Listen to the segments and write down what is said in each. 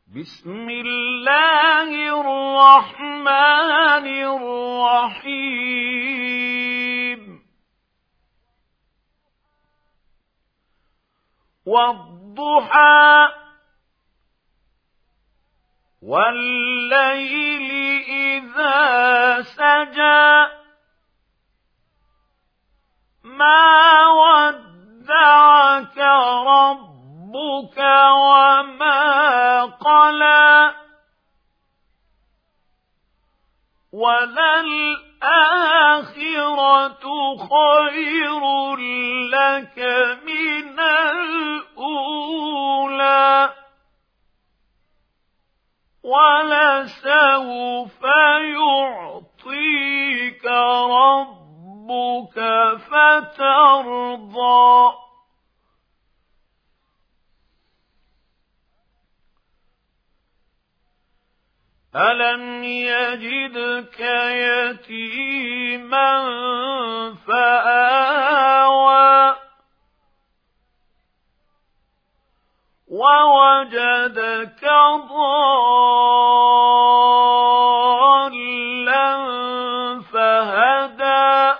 بسم الله الرحمن الرحيم والضحى والليل إذا سجى ما ودعك ربك وما قلى وللآخرة خير لك من الأولى ولسوف يعطيك ربك فترضى ألم يجدك يتيما فآوى ووجدك ضالا فهدى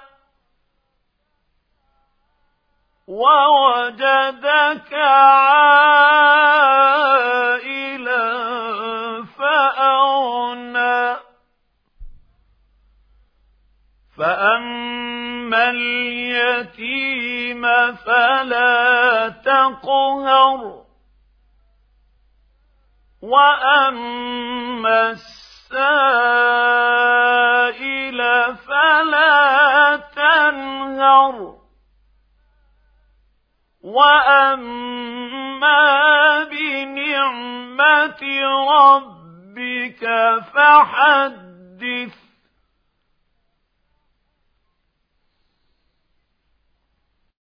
ووجدك عائلا فأغنى فأما اليتيم فلا تقهر وأما السائل فلا تنهر وأما بنعمة ربك فحدث